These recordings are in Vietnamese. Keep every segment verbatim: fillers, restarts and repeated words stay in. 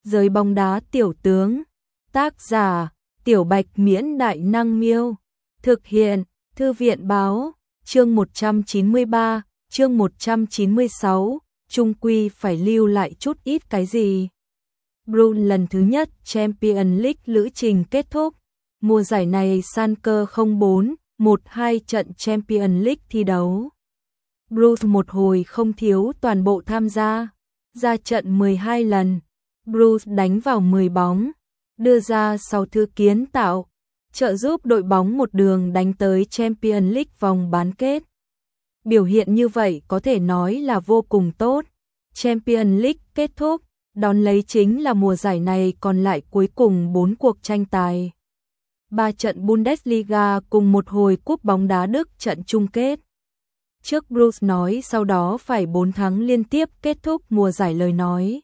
Giới bóng đá tiểu tướng. Tác giả: Tiểu Bạch Miễn Đại Năng Miêu. Thực hiện: Thư viện Báo. Chương một trăm chín mươi ba, chương một trăm chín mươi sáu, chung quy phải lưu lại chút ít cái gì. Bruges lần thứ nhất Champions League lữ trình kết thúc. Mùa giải này Schalke không bốn một hai trận Champions League thi đấu. Bruges một hồi không thiếu toàn bộ tham gia, ra trận mười hai lần. Bruges đánh vào mười bóng, đưa ra sáu thứ kiến tạo, trợ giúp đội bóng một đường đánh tới Champions League vòng bán kết. Biểu hiện như vậy có thể nói là vô cùng tốt. Champions League kết thúc, đón lấy chính là mùa giải này còn lại cuối cùng bốn cuộc tranh tài. ba trận Bundesliga cùng một hồi cúp bóng đá Đức trận chung kết. Trước Bruges nói sau đó phải bốn tháng liên tiếp kết thúc mùa giải lời nói.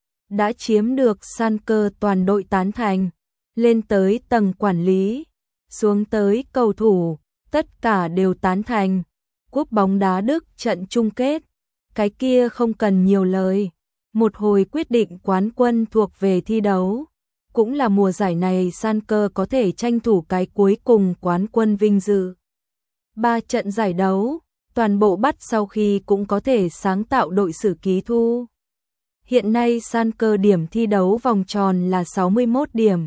Đã chiếm được Schalke toàn đội tán thành, lên tới tầng quản lý, xuống tới cầu thủ, tất cả đều tán thành. Cúp bóng đá Đức trận chung kết, cái kia không cần nhiều lời, một hồi quyết định quán quân thuộc về thi đấu. Cũng là mùa giải này Schalke có thể tranh thủ cái cuối cùng quán quân vinh dự. Ba trận giải đấu, toàn bộ bắt sau khi cũng có thể sáng tạo đội sử ký thu. Hiện nay Schalke điểm thi đấu vòng tròn là sáu mươi mốt điểm.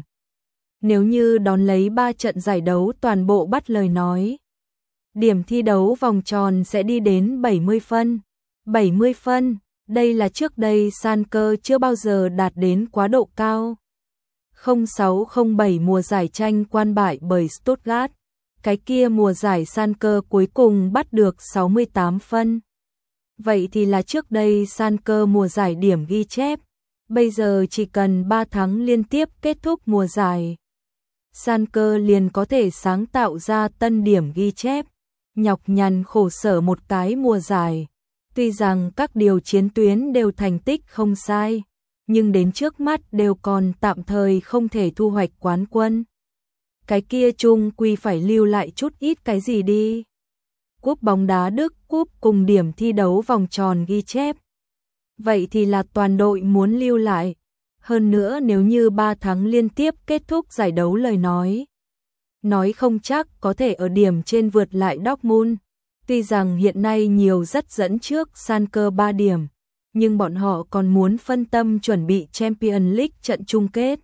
Nếu như đón lấy ba trận giải đấu toàn bộ bắt lời nói, điểm thi đấu vòng tròn sẽ đi đến bảy mươi phân. bảy mươi phân, đây là trước đây Schalke chưa bao giờ đạt đến quá độ cao. không sáu không bảy mùa giải tranh quan bại bởi Stuttgart, cái kia mùa giải Schalke cuối cùng bắt được sáu mươi tám phân. Vậy thì là trước đây Schalke mùa giải điểm ghi chép, bây giờ chỉ cần ba tháng liên tiếp kết thúc mùa giải, Schalke liền có thể sáng tạo ra tân điểm ghi chép. Nhọc nhằn khổ sở một cái mùa giải, tuy rằng các điều chiến tuyến đều thành tích không sai, nhưng đến trước mắt đều còn tạm thời không thể thu hoạch quán quân. Cái kia chung quy phải lưu lại chút ít cái gì đi. Cúp bóng đá Đức cúp cùng điểm thi đấu vòng tròn ghi chép. Vậy thì là toàn đội muốn lưu lại. Hơn nữa nếu như ba tháng liên tiếp kết thúc giải đấu lời nói. Nói không chắc có thể ở điểm trên vượt lại Dortmund. Tuy rằng hiện nay nhiều rất dẫn trước Schalke ba điểm, nhưng bọn họ còn muốn phân tâm chuẩn bị Champions League trận chung kết.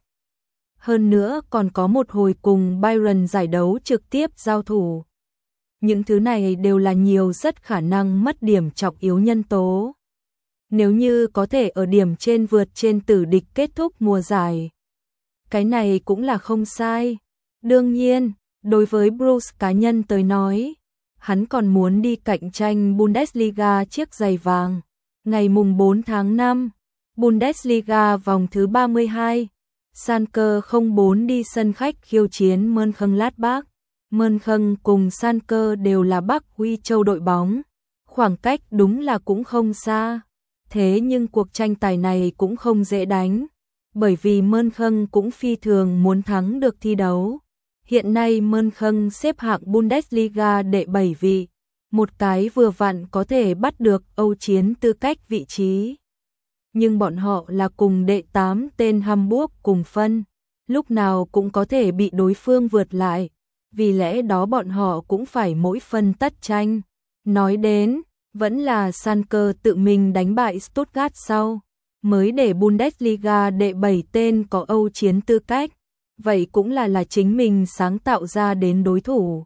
Hơn nữa còn có một hồi cùng Bayern giải đấu trực tiếp giao thủ. Những thứ này đều là nhiều rất khả năng mất điểm trọng yếu nhân tố. Nếu như có thể ở điểm trên vượt trên tử địch kết thúc mùa giải, cái này cũng là không sai. Đương nhiên, đối với Bruges cá nhân tới nói, hắn còn muốn đi cạnh tranh Bundesliga chiếc giày vàng. Ngày mùng bốn tháng năm, Bundesliga vòng thứ ba mươi hai, Schalke không bốn đi sân khách khiêu chiến Mönchengladbach. Mönchen cùng Schalke đều là Bắc Huy Châu đội bóng, khoảng cách đúng là cũng không xa. Thế nhưng cuộc tranh tài này cũng không dễ đánh, bởi vì Mönchen cũng phi thường muốn thắng được thi đấu. Hiện nay Mönchen xếp hạng Bundesliga đệ bảy vị, một cái vừa vặn có thể bắt được Âu chiến tư cách vị trí. Nhưng bọn họ là cùng đệ tám tên Hamburg cùng phân, lúc nào cũng có thể bị đối phương vượt lại, vì lẽ đó bọn họ cũng phải mỗi phân tất tranh. Nói đến, vẫn là Schalke tự mình đánh bại Stuttgart sau, mới để Bundesliga đệ bảy tên có Âu chiến tư cách, vậy cũng là là chính mình sáng tạo ra đến đối thủ.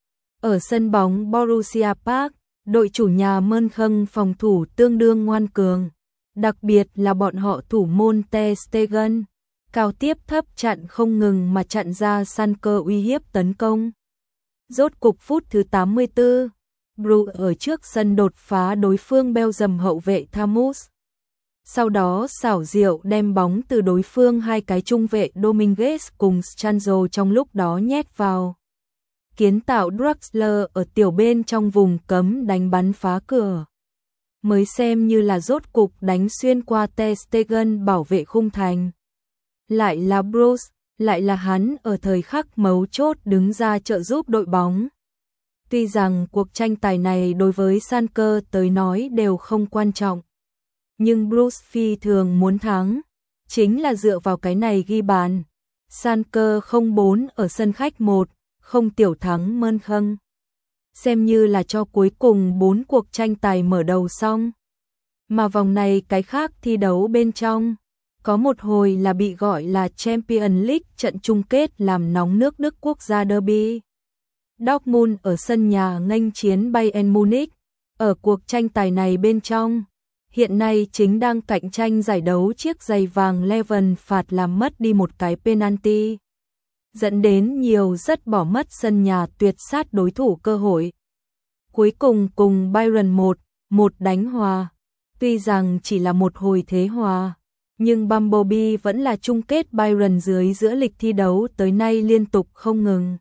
Ở sân bóng Borussia Park, đội chủ nhà Mönchen phòng thủ tương đương ngoan cường, đặc biệt là bọn họ thủ môn Ter Stegen, cao tiếp thấp chặn không ngừng mà chặn ra Schalke uy hiếp tấn công. Rốt cục phút thứ tám mươi tư, Bruges ở trước sân đột phá đối phương Belgium hậu vệ Thamus. Sau đó xảo diệu đem bóng từ đối phương hai cái trung vệ Dominguez cùng Schanzo trong lúc đó nhét vào. Kiến tạo Draxler ở tiểu bên trong vùng cấm đánh bắn phá cửa. Mới xem như là rốt cục đánh xuyên qua Ter Stegen bảo vệ khung thành. Lại là Bruges, lại là hắn ở thời khắc mấu chốt đứng ra trợ giúp đội bóng. Tuy rằng cuộc tranh tài này đối với Schalke tới nói đều không quan trọng, nhưng Bruges phi thường muốn thắng. chính là dựa vào cái này ghi bàn. Schalke không bốn ở sân khách một không tiểu thắng Mönchengladbach. Xem như là cho cuối cùng bốn cuộc tranh tài mở đầu xong. Mà vòng này cái khác thi đấu bên trong, có một hồi là bị gọi là Champions League, trận chung kết làm nóng nước Đức quốc gia derby. Dortmund ở sân nhà nghênh chiến Bayern Munich. Ở cuộc tranh tài này bên trong, hiện nay chính đang cạnh tranh giải đấu chiếc giày vàng Leven phạt làm mất đi một cái penalty, dẫn đến nhiều rất bỏ mất sân nhà tuyệt sát đối thủ cơ hội. Cuối cùng cùng Bayern một một đánh hòa. Tuy rằng chỉ là một hồi thế hòa, nhưng Bumblebee vẫn là chung kết Bayern dưới giữa lịch thi đấu tới nay liên tục không ngừng.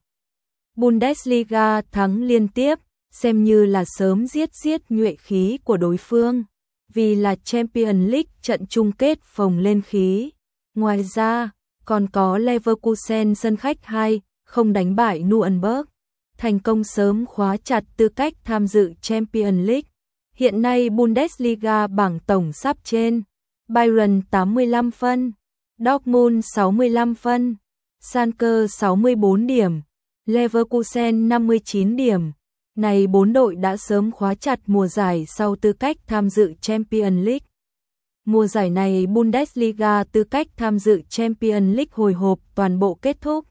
Bundesliga thắng liên tiếp, xem như là sớm giết giết nhuệ khí của đối phương, vì là Champions League trận chung kết phồng lên khí. Ngoài ra, còn có Leverkusen sân khách hai không đánh bại Nuremberg, thành công sớm khóa chặt tư cách tham dự Champions League. Hiện nay Bundesliga bảng tổng sắp trên, Bayern tám mươi lăm phân, Dortmund sáu mươi lăm phân, Schalke sáu mươi bốn điểm, Leverkusen năm mươi chín điểm. Này bốn đội đã sớm khóa chặt mùa giải sau tư cách tham dự Champions League. Mùa giải này Bundesliga tư cách tham dự Champions League hồi hộp toàn bộ kết thúc.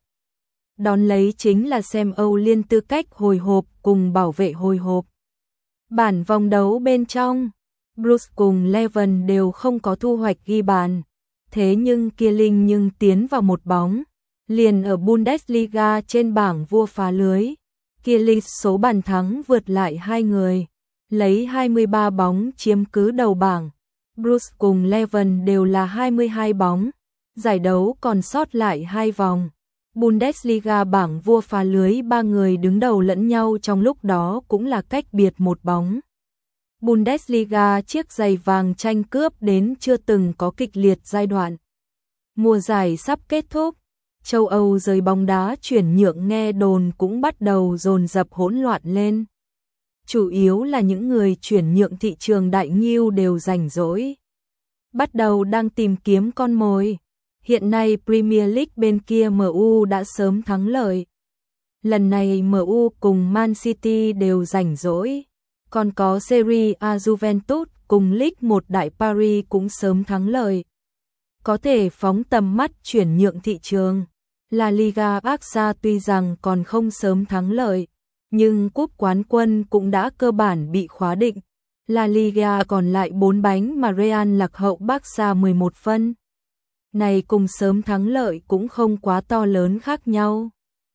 Đón lấy chính là xem Âu Liên tư cách hồi hộp cùng bảo vệ hồi hộp. Bản vòng đấu bên trong, Bruce cùng Leven đều không có thu hoạch ghi bàn. Thế nhưng Kierling nhưng tiến vào một bóng. Liền ở Bundesliga trên bảng vua phá lưới, Kierling số bàn thắng vượt lại hai người, lấy hai mươi ba bóng chiếm cứ đầu bảng. Bruce cùng Leven đều là hai mươi hai bóng. Giải đấu còn sót lại hai vòng. Bundesliga bảng vua phá lưới ba người đứng đầu lẫn nhau trong lúc đó cũng là cách biệt một bóng. Bundesliga chiếc giày vàng tranh cướp đến chưa từng có kịch liệt giai đoạn. Mùa giải sắp kết thúc, châu Âu giới bóng đá chuyển nhượng nghe đồn cũng bắt đầu dồn dập hỗn loạn lên. Chủ yếu là những người chuyển nhượng thị trường đại ngưu đều rảnh rỗi, bắt đầu đang tìm kiếm con mồi. Hiện nay Premier League bên kia em u đã sớm thắng lợi. Lần này em u cùng Man City đều rảnh rỗi. Còn có Serie A Juventus cùng League một đại Paris cũng sớm thắng lợi. Có thể phóng tầm mắt chuyển nhượng thị trường. La Liga Barca tuy rằng còn không sớm thắng lợi, nhưng cúp quán quân cũng đã cơ bản bị khóa định. La Liga còn lại bốn bánh mà Real lạc hậu Barca mười một phân. Này cùng sớm thắng lợi cũng không quá to lớn khác nhau.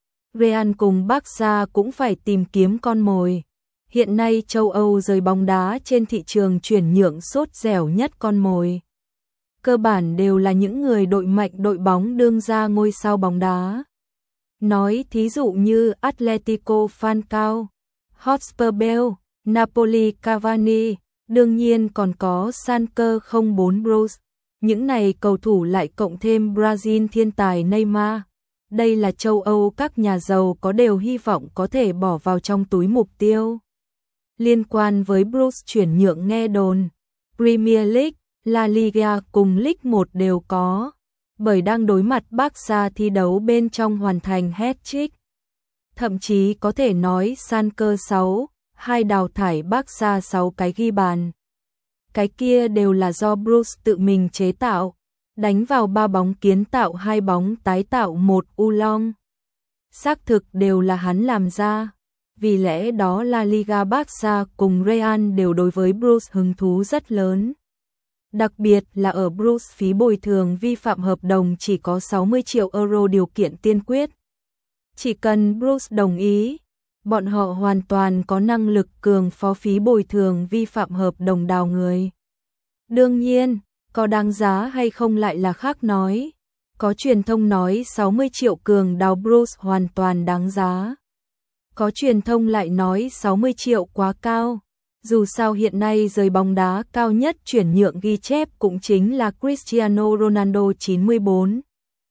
Real cùng Barca cũng phải tìm kiếm con mồi. Hiện nay châu Âu giới bóng đá trên thị trường chuyển nhượng sốt dẻo nhất con mồi. Cơ bản đều là những người đội mạnh đội bóng đương ra ngôi sao bóng đá. Nói thí dụ như Atletico Falcao, Hotspur Bell, Napoli Cavani, đương nhiên còn có Schalke không bốn Bros. Những này cầu thủ lại cộng thêm Brazil thiên tài Neymar. Đây là châu Âu các nhà giàu có đều hy vọng có thể bỏ vào trong túi mục tiêu. Liên quan với Bruce chuyển nhượng nghe đồn, Premier League, La Liga cùng League một đều có, bởi đang đối mặt Barca thi đấu bên trong hoàn thành hat-trick. Thậm chí có thể nói Schalke sáu, hai đào thải Barca sáu cái ghi bàn. Cái kia đều là do Bruce tự mình chế tạo, đánh vào ba bóng kiến tạo hai bóng tái tạo một u long. Xác thực đều là hắn làm ra. Vì lẽ đó La Liga Barca cùng Real đều đối với Bruce hứng thú rất lớn. Đặc biệt là ở Bruce phí bồi thường vi phạm hợp đồng chỉ có sáu mươi triệu euro điều kiện tiên quyết. Chỉ cần Bruce đồng ý, bọn họ hoàn toàn có năng lực cường phó phí bồi thường vi phạm hợp đồng đào người. Đương nhiên, có đáng giá hay không lại là khác nói. Có truyền thông nói sáu mươi triệu cường đào Bruce hoàn toàn đáng giá. Có truyền thông lại nói sáu mươi triệu quá cao. Dù sao hiện nay giới bóng đá cao nhất chuyển nhượng ghi chép cũng chính là Cristiano Ronaldo chín mươi bốn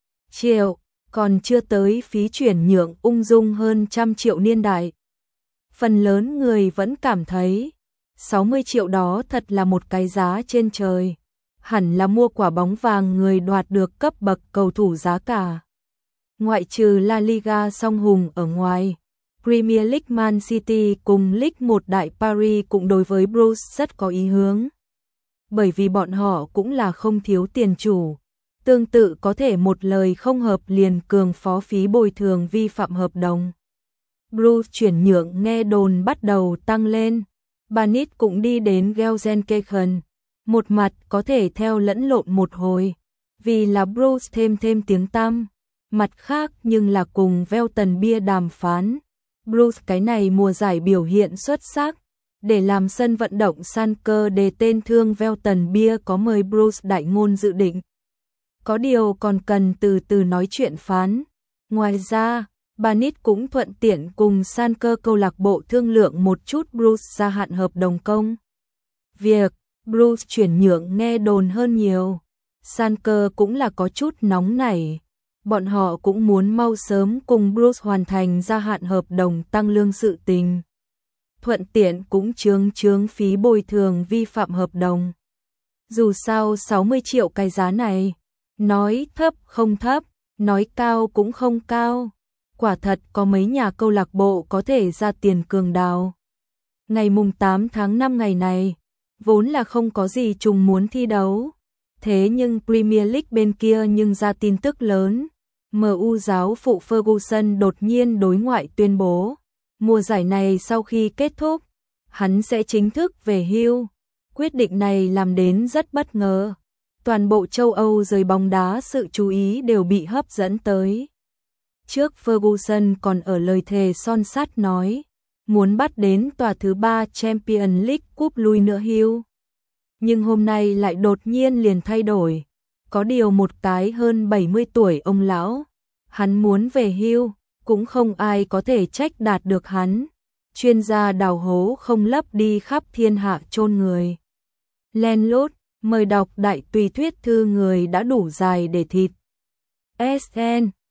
triệu, còn chưa tới phí chuyển nhượng ung dung hơn trăm triệu niên đại. Phần lớn người vẫn cảm thấy sáu mươi triệu đó thật là một cái giá trên trời. hẳn là mua quả bóng vàng người đoạt được cấp bậc cầu thủ giá cả. Ngoại trừ La Liga song hùng ở ngoài, Premier League Man City cùng League một đại Paris cũng đối với Bruce rất có ý hướng. Bởi vì bọn họ cũng là không thiếu tiền chủ. Tương tự có thể một lời không hợp liền cường phó phí bồi thường vi phạm hợp đồng. Bruce chuyển nhượng nghe đồn bắt đầu tăng lên. Banit cũng đi đến Gelsenkirchen. Một mặt có thể theo lẫn lộn một hồi. Vì là Bruce thêm thêm tiếng tăm. Mặt khác nhưng là cùng Welton Bia đàm phán. Bruce cái này mùa giải biểu hiện xuất sắc. Để làm sân vận động Schalke để tên thương Welton Bia có mời Bruce đại ngôn dự định. Có điều còn cần từ từ nói chuyện phán. Ngoài ra, Banit cũng thuận tiện cùng Schalke câu lạc bộ thương lượng một chút Bruce gia hạn hợp đồng công. Việc Bruce chuyển nhượng nghe đồn hơn nhiều. Schalke cũng là có chút nóng nảy. Bọn họ cũng muốn mau sớm cùng Bruce hoàn thành gia hạn hợp đồng tăng lương sự tình. Thuận tiện cũng chướng chướng phí bồi thường vi phạm hợp đồng. Dù sao sáu mươi triệu cái giá này, nói thấp không thấp, nói cao cũng không cao. Quả thật có mấy nhà câu lạc bộ có thể ra tiền cường đào. Ngày mùng tám tháng năm ngày này, vốn là không có gì trùng muốn thi đấu. Thế nhưng Premier League bên kia nhưng ra tin tức lớn. em u giáo phụ Ferguson đột nhiên đối ngoại tuyên bố, mùa giải này sau khi kết thúc, hắn sẽ chính thức về hưu. Quyết định này làm đến rất bất ngờ. Toàn bộ châu Âu giới bóng đá sự chú ý đều bị hấp dẫn tới. Trước Ferguson còn ở lời thề son sắt nói, muốn bắt đến tòa thứ ba Champions League cúp lui nữa hưu. Nhưng hôm nay lại đột nhiên liền thay đổi. Có điều một cái hơn bảy mươi tuổi ông lão, hắn muốn về hưu, cũng không ai có thể trách đạt được hắn. Chuyên gia đào hố không lấp đi khắp thiên hạ chôn người. Len lút, mời đọc đại tùy thuyết thư người đã đủ dài để thịt. ét en